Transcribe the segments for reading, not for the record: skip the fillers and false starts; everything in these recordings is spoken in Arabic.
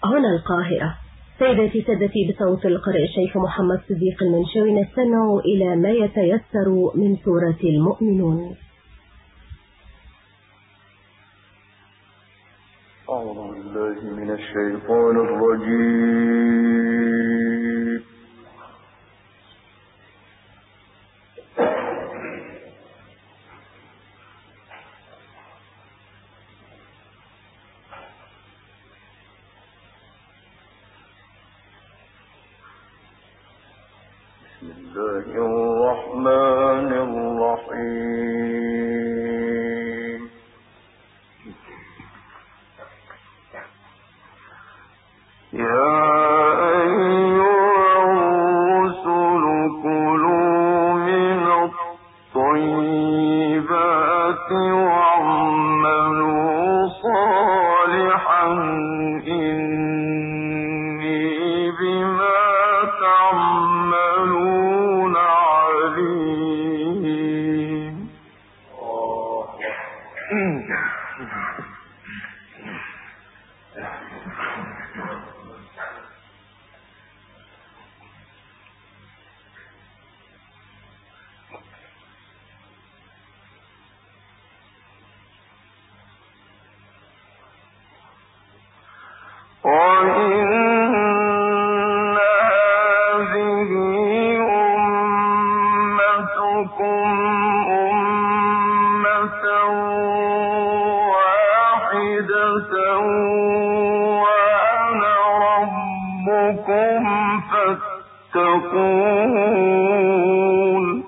هنا القاهرة. سيداتي سادتي، بصوت القارئ الشيخ محمد صديق المنشاوي نستمع إلى ما يتيسر من سورة المؤمنون. أعوذ بالله من الشيطان الرجيم. بسم الله الرحمن الرحيم. يا فاتقون.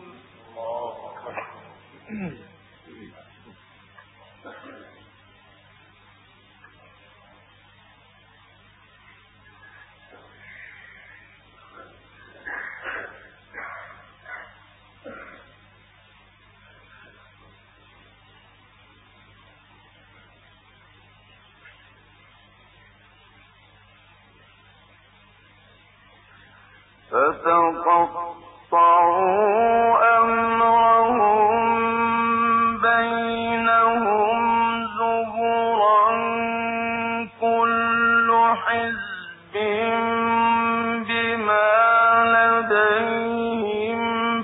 فتقطعوا أمرهم بينهم زبرا كل حزب بما لديهم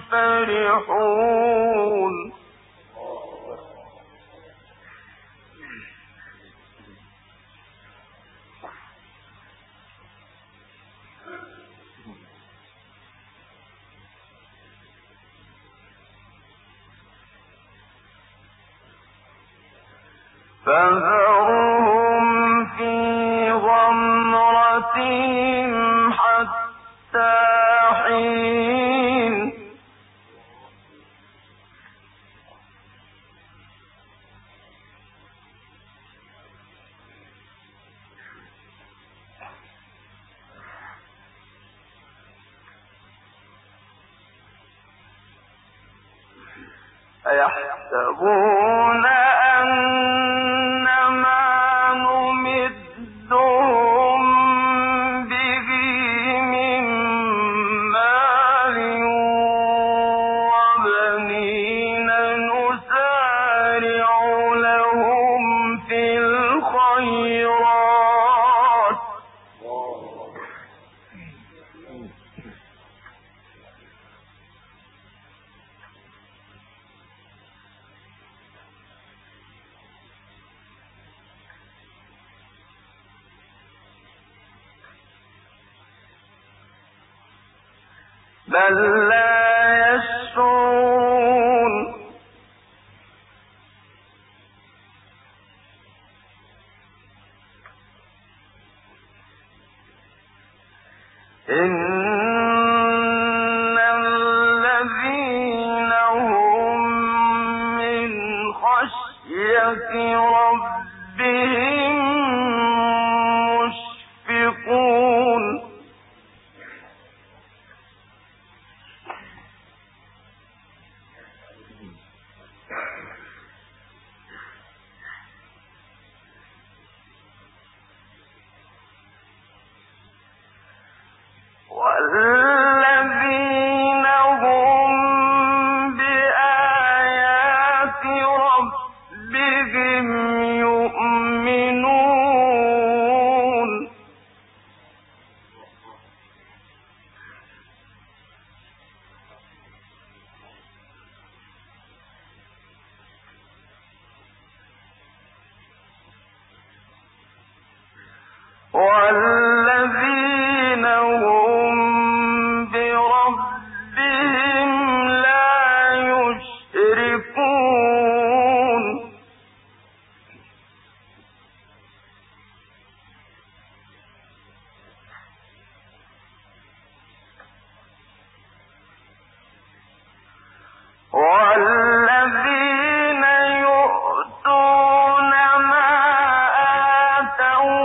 فرحون. فذرهم في غمرتهم حتى حين. أيحسبون بل لا يشعرون. إن الذين هم من خشية ربهم مشفقون. والذين هم بآيات ربهم يؤمنون. والذين هم بربهم لا يشركون والذين يؤتون ما آتوا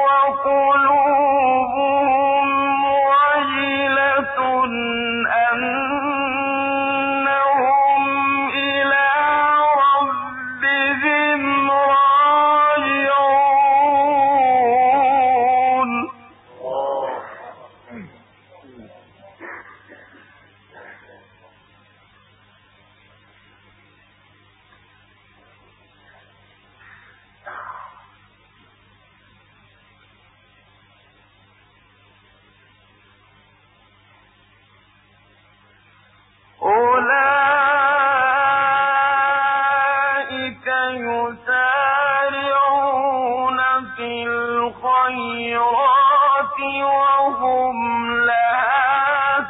وقلوبهم وجلة أنهم إلى ربهم راجعون أولئك يسارعون في الخيرات وهم لها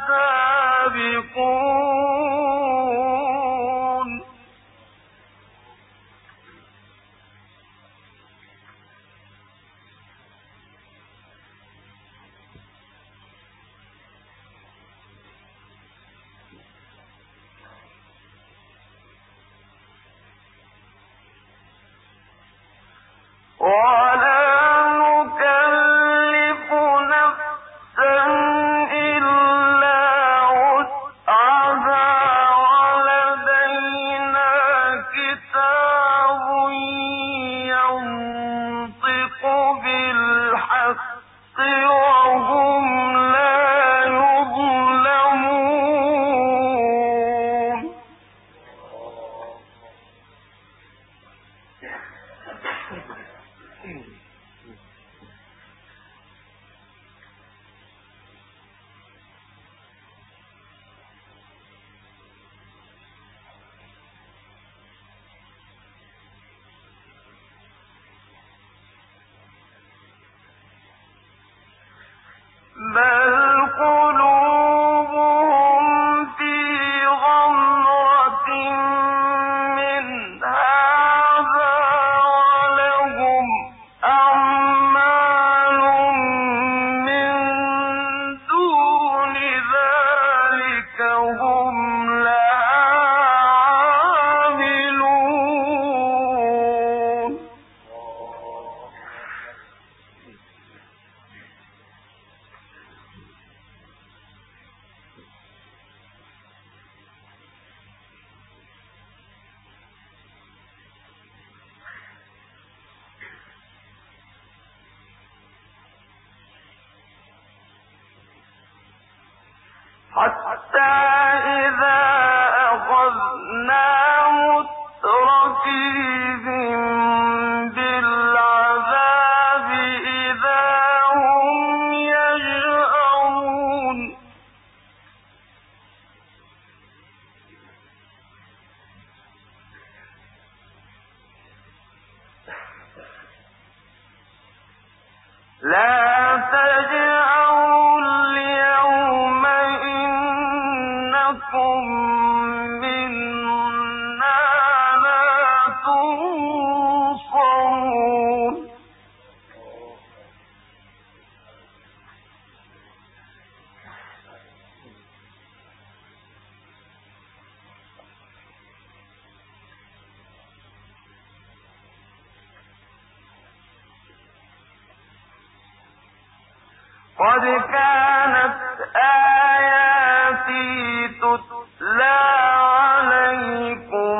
سابقون ولا نكلف نفسا إلا وسعها ولدينا كتاب ينطق بالحق وهم لا يظلمون بل قلوبهم في غمرة من هذا ولهم أعمال من دون ذلك هم لها عاملون حتى إذا أخذنا مترفيهم بالعذاب إذا هم يجأرون لا تجأروا اليوم إنكم منا لا تنصرون قد كانت آياتي تتلى عليكم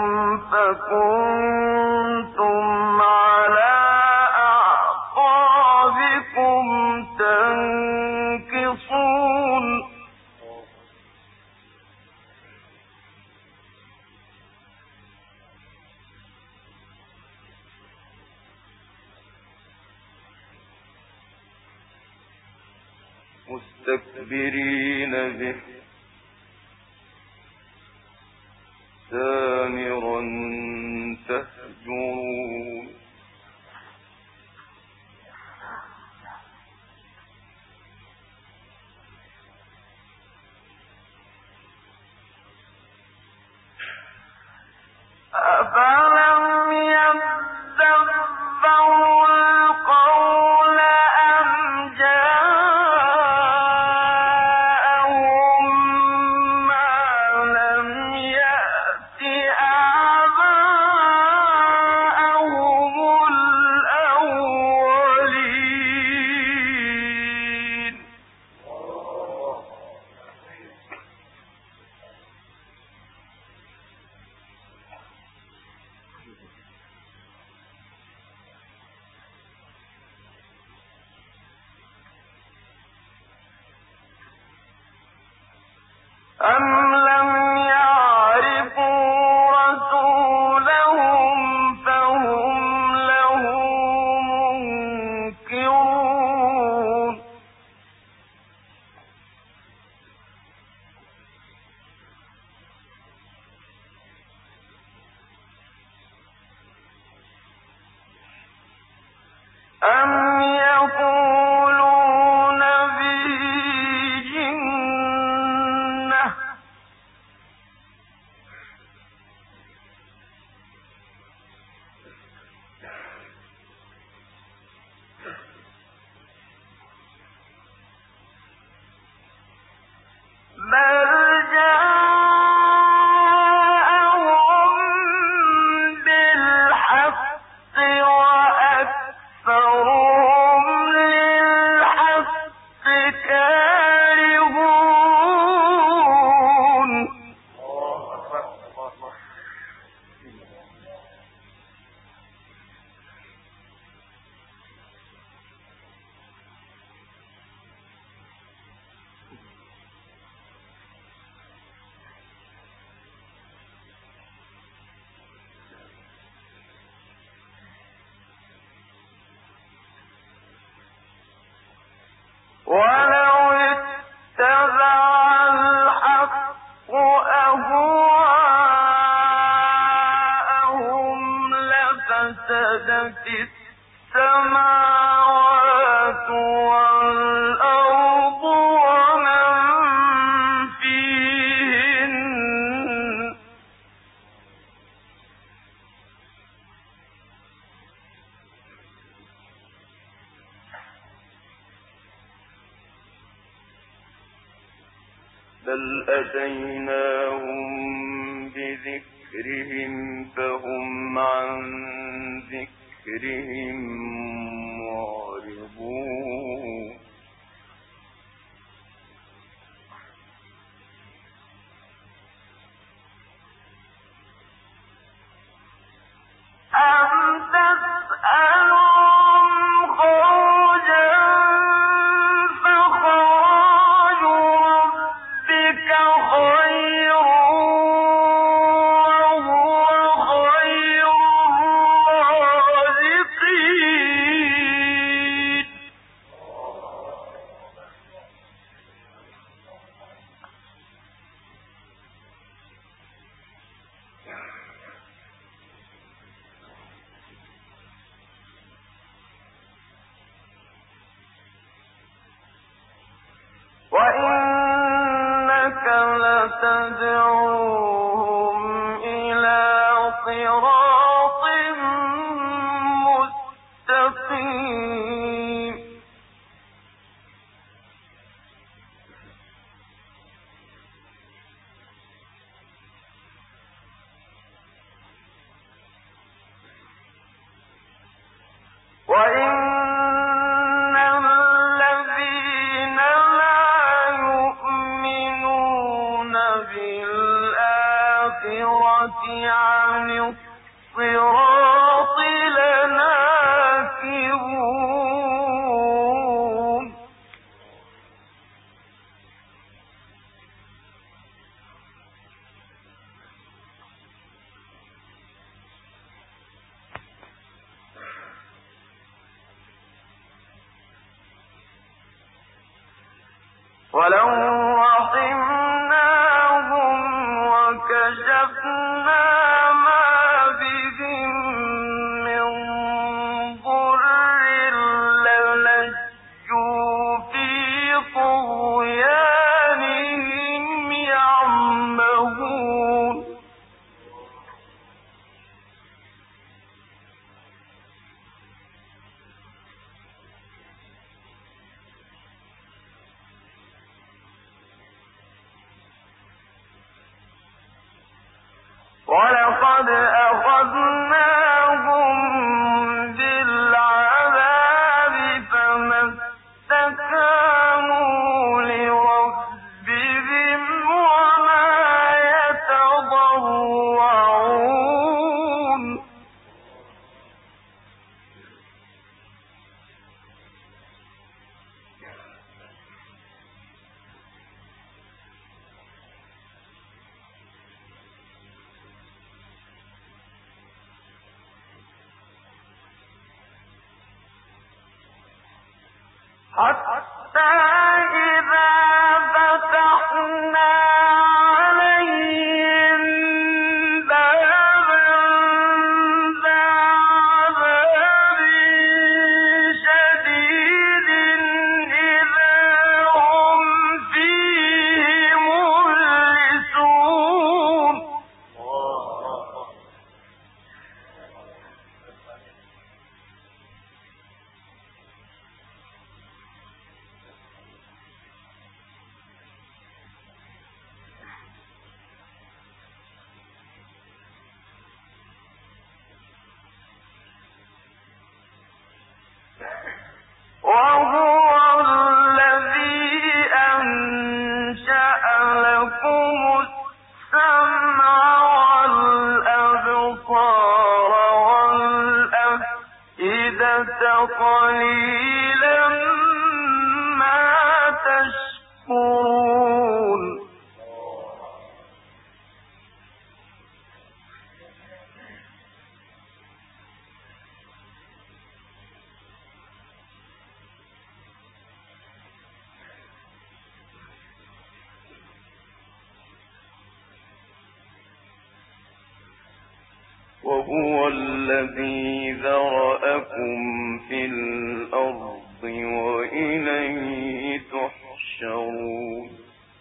فكنتم على أعقابكم تنكصون مستكبرين به سامرا تهجرون بل أتيناهم بذكرهم فهم عن ذكرهم معرضون أم تسألهم خرجا فخرج ربك خير وهو خير الرازقين وإنك لتدعوهم إلى صراط مستقيم وإن الذين لا يؤمنون بالآخرة عن الصراط لناكبون ولو رحمناهم وكشفنا ما بهم من ضر للجوا في طغيانهم يعمهون ولقد أخذناهم بالعذاب فما استكانوا لربهم وما يتضرعون حتى إذا فتحنا عليهم بابا ذا عذاب شديد إذا هم فيه مبلسون وهو الذي أنشأ لكم السمع والأبصار والأفئدة قليلا ما تشكرون وهو الذي ذرأكم في الأرض وإليه تحشرون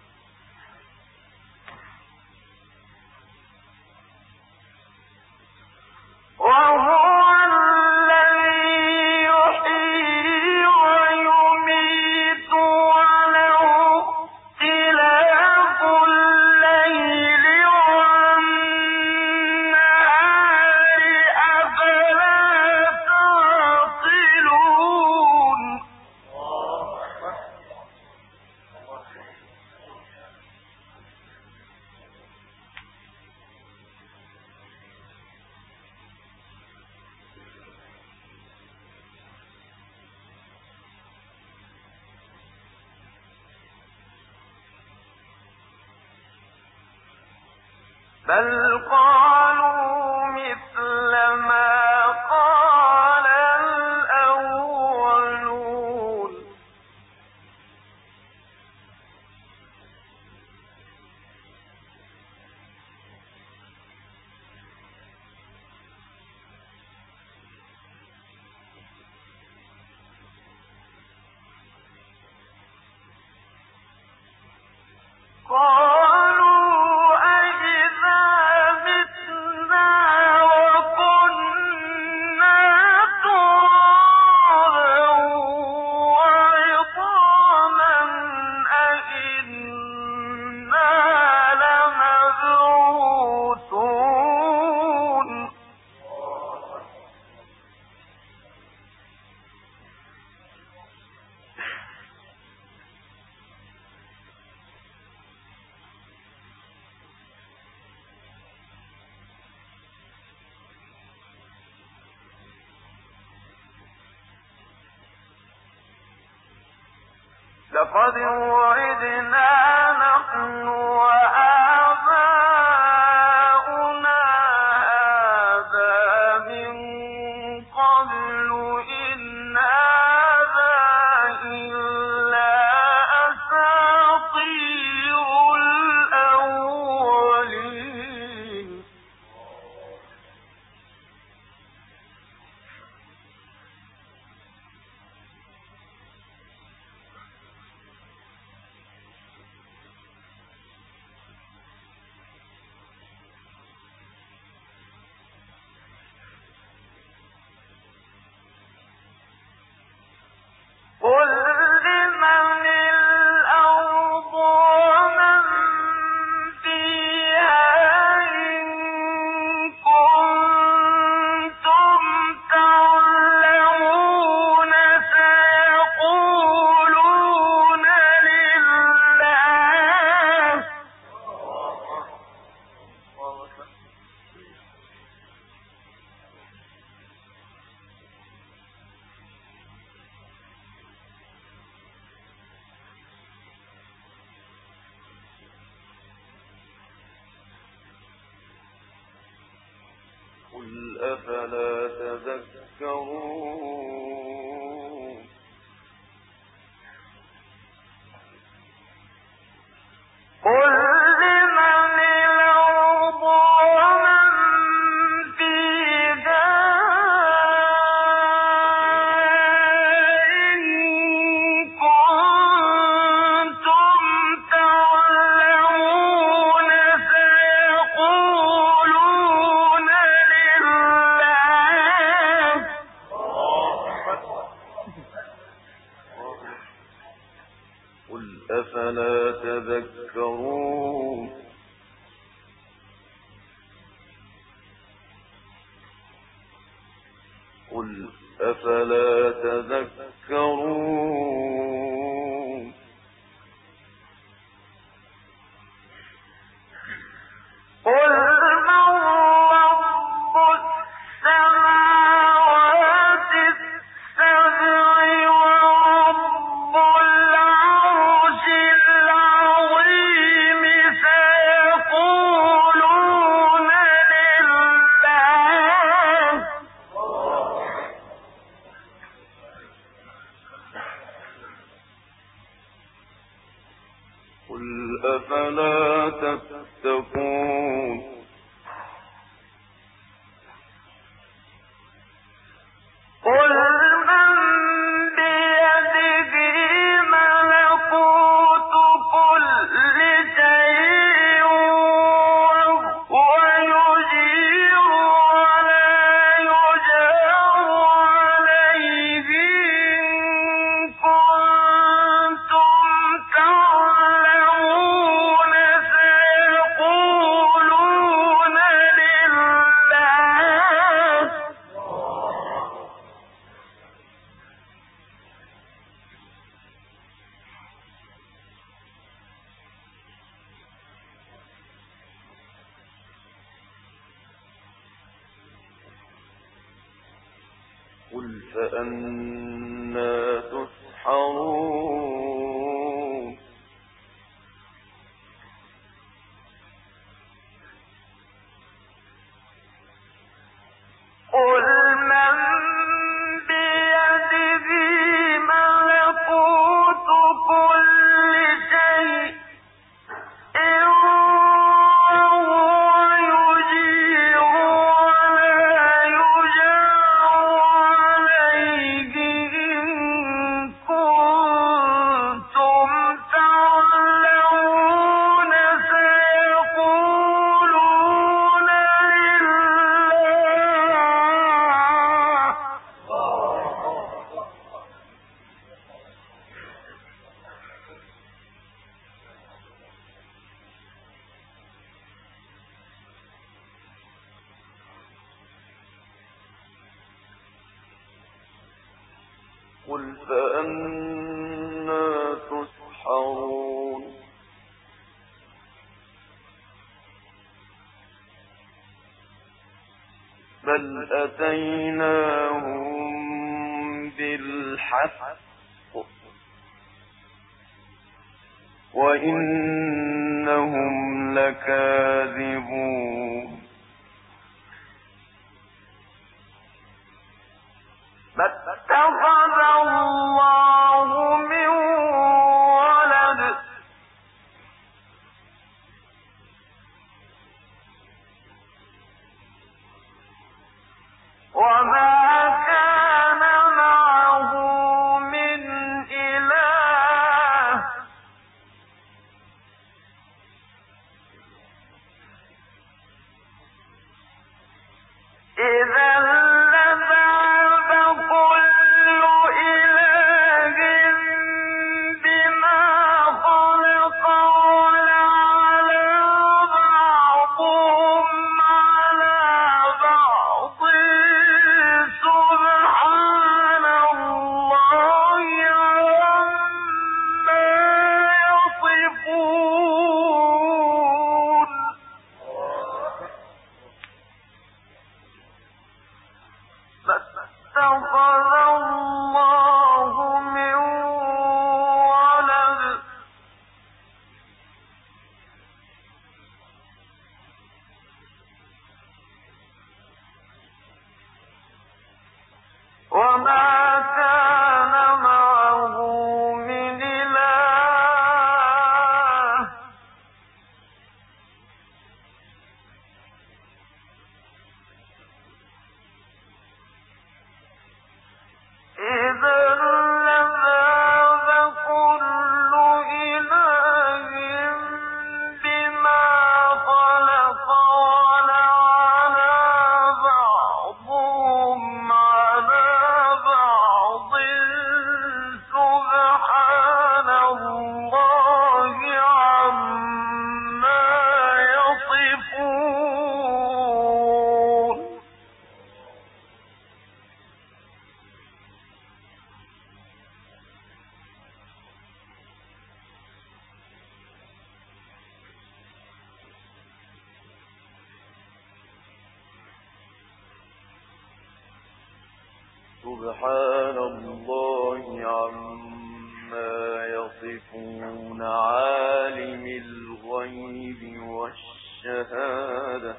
بل قالوا مثل ما قال الأولون لقد وعدنا نحن وآباؤنا هذا من قبل إن هذا إلا أساطير الأولين قل لمن الأرض ومن فيها إن كنتم تعلمون سيقولون لله قل أفلا تذكرون قل لمن الأرض ومن فيها إن كنتم تعلمون سيقولون لله قل أفلا تذكرون قل أفلا تذكرون قل من رب السماوات السبع ورب العرش العظيم سيقولون لله قل أفلا تتقون قل فأنى تسحرون قل من بيده ملكوت كل شيء قل فأنى تسحرون بل أتيناهم بالحق وإنهم لكاذبون اتخذ الله من ولد وما كان معه من إله إذا سبحان الله عما يصفون عالم الغيب والشهادة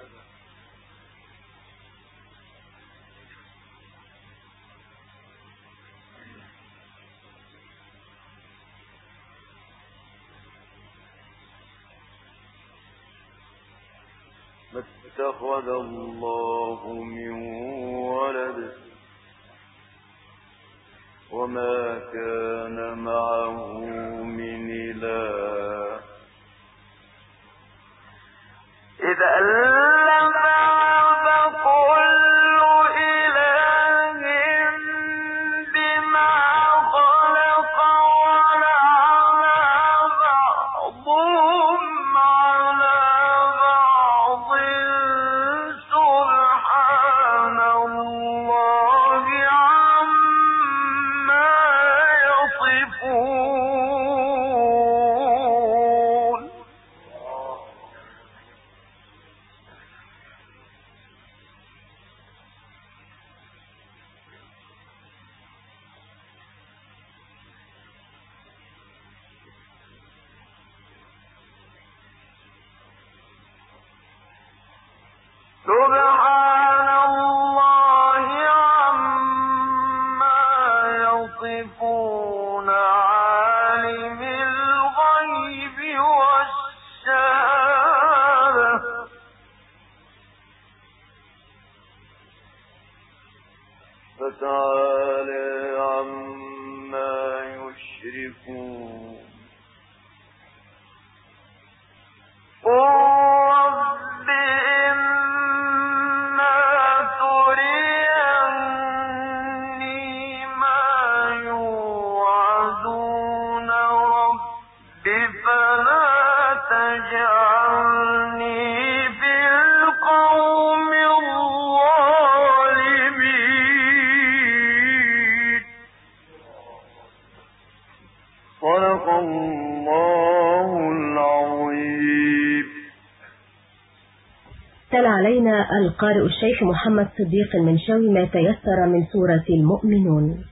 ما اتخذ الله من ولد وما كان معه من إله إذا لذهب كل إله بما خلق ولعلى بعضهم على بعض سبحان الله عما يصفون صدق الله العظيم. تلا علينا القارئ الشيخ محمد صديق المنشاوي ما تيسر من سورة المؤمنون.